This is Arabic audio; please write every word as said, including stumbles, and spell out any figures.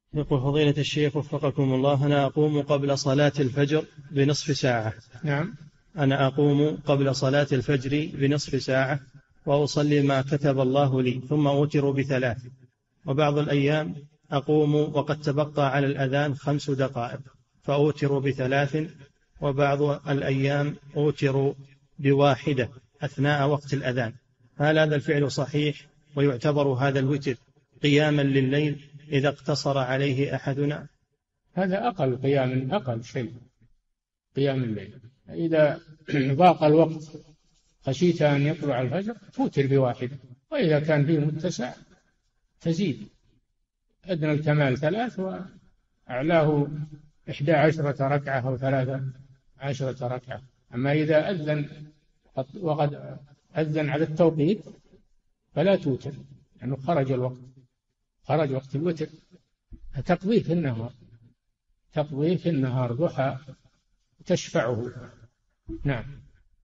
يقول فضيلة الشيخ وفقكم الله، أنا أقوم قبل صلاة الفجر بنصف ساعة. نعم. أنا أقوم قبل صلاة الفجر بنصف ساعة وأصلي ما كتب الله لي، ثم أوتر بثلاث. وبعض الأيام أقوم وقد تبقى على الأذان خمس دقائق فأوتر بثلاث، وبعض الأيام أوتر بواحدة أثناء وقت الأذان. هل هذا الفعل صحيح؟ ويعتبر هذا الوتر قياما لليل إذا اقتصر عليه أحدنا؟ هذا أقل قيام، أقل شيء قيام الليل. إذا ضاق الوقت خشيت أن يطلع الفجر توتر بواحدة، وإذا كان فيه متسع تزيد. أدنى الكمال ثلاث وأعلاه إحدى عشرة ركعة أو ثلاثة عشرة ركعة. أما إذا أذن وقد أذن على التوقيت فلا توتر، لأنه يعني خرج الوقت، خرج وقت الوتر. تقضيه في النهار، تقضيه في النهار ضحى تشفعه. نعم.